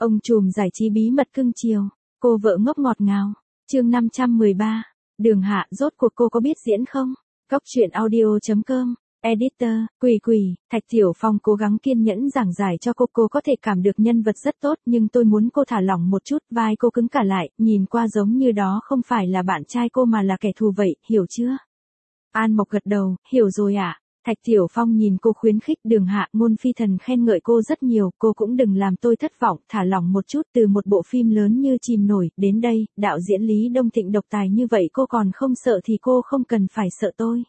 Ông trùm giải trí bí mật cưng chiều, cô vợ ngốc ngọt ngào. Chương 513. Đường Hạ, rốt cuộc cô có biết diễn không? Góc truyện audio.com. Editor, Quỳ, Thạch Tiểu Phong cố gắng kiên nhẫn giảng giải cho cô có thể cảm được nhân vật rất tốt nhưng tôi muốn cô thả lỏng một chút, vai cô cứng cả lại, nhìn qua giống như đó không phải là bạn trai cô mà là kẻ thù vậy, hiểu chưa? An Mộc gật đầu, hiểu rồi ạ. Thạch Tiểu Phong nhìn cô khuyến khích. Đường Hạ, ngôn phi thần khen ngợi cô rất nhiều, cô cũng đừng làm tôi thất vọng, thả lỏng một chút. Từ một bộ phim lớn như Chìm Nổi đến đây, đạo diễn Lý Đông Thịnh độc tài như vậy cô còn không sợ thì cô không cần phải sợ tôi.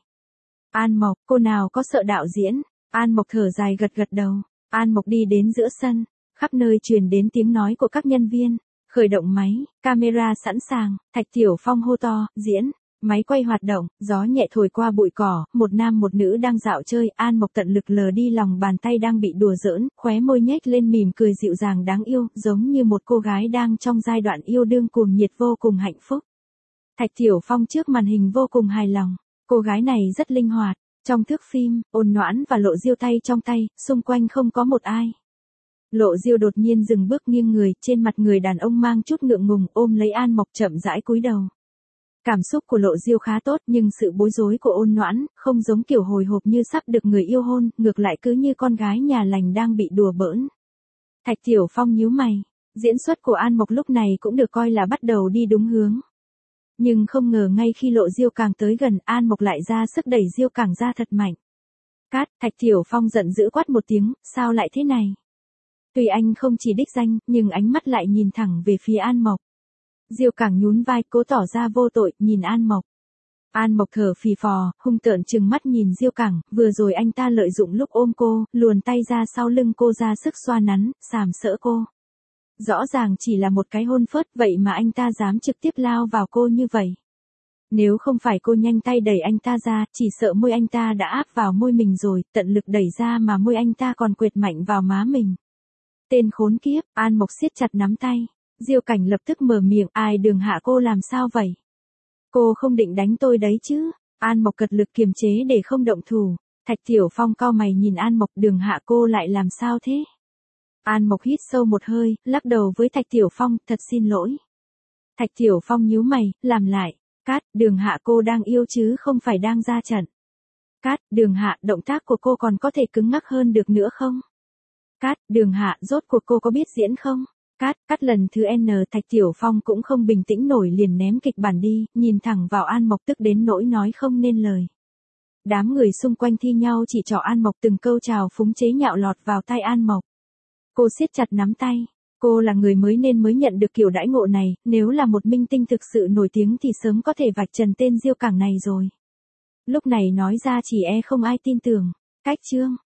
An Mộc, cô nào có sợ đạo diễn? An Mộc thở dài gật đầu. An Mộc đi đến giữa sân, khắp nơi truyền đến tiếng nói của các nhân viên. Khởi động máy, camera sẵn sàng, Thạch Tiểu Phong hô to, diễn. Máy quay hoạt động, gió nhẹ thổi qua bụi cỏ, một nam một nữ đang dạo chơi. An Mộc tận lực lờ đi lòng bàn tay đang bị đùa giỡn, khóe môi nhếch lên mỉm cười dịu dàng đáng yêu, giống như một cô gái đang trong giai đoạn yêu đương cuồng nhiệt vô cùng hạnh phúc. Thạch Tiểu Phong trước màn hình vô cùng hài lòng, cô gái này rất linh hoạt. Trong thước phim, Ôn Noãn và Lộ Diêu tay trong tay, xung quanh không có một ai. Lộ Diêu đột nhiên dừng bước nghiêng người, trên mặt người đàn ông mang chút ngượng ngùng, ôm lấy An Mộc chậm rãi cúi đầu. Cảm xúc của Lộ Diêu khá tốt nhưng sự bối rối của Ôn Noãn không giống kiểu hồi hộp như sắp được người yêu hôn, ngược lại cứ như con gái nhà lành đang bị đùa bỡn. Thạch Tiểu Phong nhíu mày, diễn xuất của An Mộc lúc này cũng được coi là bắt đầu đi đúng hướng. Nhưng không ngờ ngay khi Lộ Diêu càng tới gần, An Mộc lại ra sức đẩy Diêu càng ra thật mạnh. Cát, Thạch Tiểu Phong giận dữ quát một tiếng, sao lại thế này? Tuy anh không chỉ đích danh, nhưng ánh mắt lại nhìn thẳng về phía An Mộc. Diêu Cảng nhún vai, cố tỏ ra vô tội, nhìn An Mộc. An Mộc thở phì phò, hung tợn trừng mắt nhìn Diêu Cảng, vừa rồi anh ta lợi dụng lúc ôm cô, luồn tay ra sau lưng cô ra sức xoa nắn, sàm sỡ cô. Rõ ràng chỉ là một cái hôn phớt, vậy mà anh ta dám trực tiếp lao vào cô như vậy. Nếu không phải cô nhanh tay đẩy anh ta ra, chỉ sợ môi anh ta đã áp vào môi mình rồi, tận lực đẩy ra mà môi anh ta còn quệt mạnh vào má mình. Tên khốn kiếp, An Mộc siết chặt nắm tay. Diêu Cảnh lập tức mở miệng, ai Đường Hạ cô làm sao vậy? Cô không định đánh tôi đấy chứ? An Mộc cật lực kiềm chế để không động thủ. Thạch Tiểu Phong cau mày nhìn An Mộc, Đường Hạ cô lại làm sao thế? An Mộc hít sâu một hơi, lắc đầu với Thạch Tiểu Phong, thật xin lỗi. Thạch Tiểu Phong nhíu mày, làm lại. Cát, Đường Hạ cô đang yêu chứ không phải đang ra trận. Cát, Đường Hạ, động tác của cô còn có thể cứng ngắc hơn được nữa không? Cát, Đường Hạ, rốt cuộc cô có biết diễn không? Cắt lần thứ N. Thạch Tiểu Phong cũng không bình tĩnh nổi, liền ném kịch bản đi, nhìn thẳng vào An Mộc tức đến nỗi nói không nên lời. Đám người xung quanh thi nhau chỉ trỏ An Mộc, từng câu chào phúng chế nhạo lọt vào tai An Mộc. Cô siết chặt nắm tay, cô là người mới nên mới nhận được kiểu đãi ngộ này, nếu là một minh tinh thực sự nổi tiếng thì sớm có thể vạch trần tên Diêu Cảng này rồi. Lúc này nói ra chỉ không ai tin tưởng. Cách chương